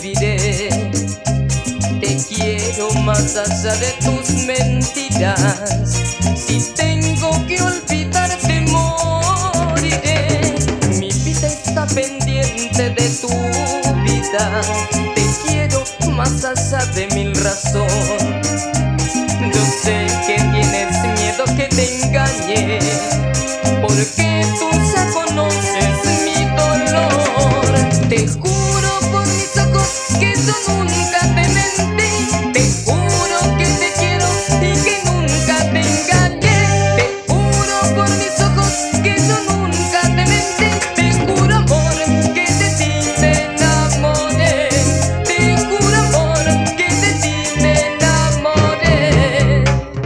viviré. Te quiero más allá de tus mentiras. Si tengo que olvidarte, moriré. Mi vida está pendiente de tu vida. Te quiero más allá de mil razones. Yo sé que tienes miedo que te engañe, porque tú ya conoces mi dolor. Te juro por mis ojos que yo nunca te mentí. Te juro que te quiero y que nunca te engañé. Te juro por mis ojos que yo nunca te mentí. Te juro, amor, que de ti me enamoré. Te juro, amor, que de ti me enamoré.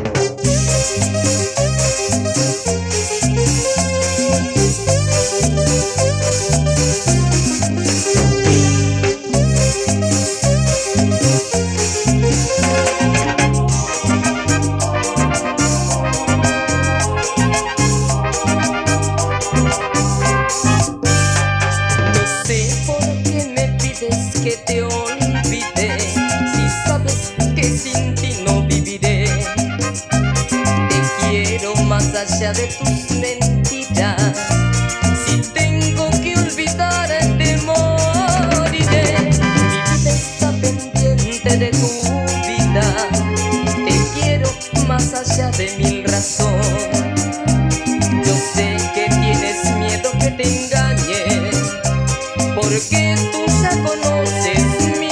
Que te olvidé, si sabes que sin ti no viviré. Te quiero más allá de tus mentiras. Si tengo que olvidarte, moriré. Mi vida está pendiente de tu vida. Te quiero más allá de mil razones. Yo sé que tienes miedo que te engañe, porque tú ya conoces mi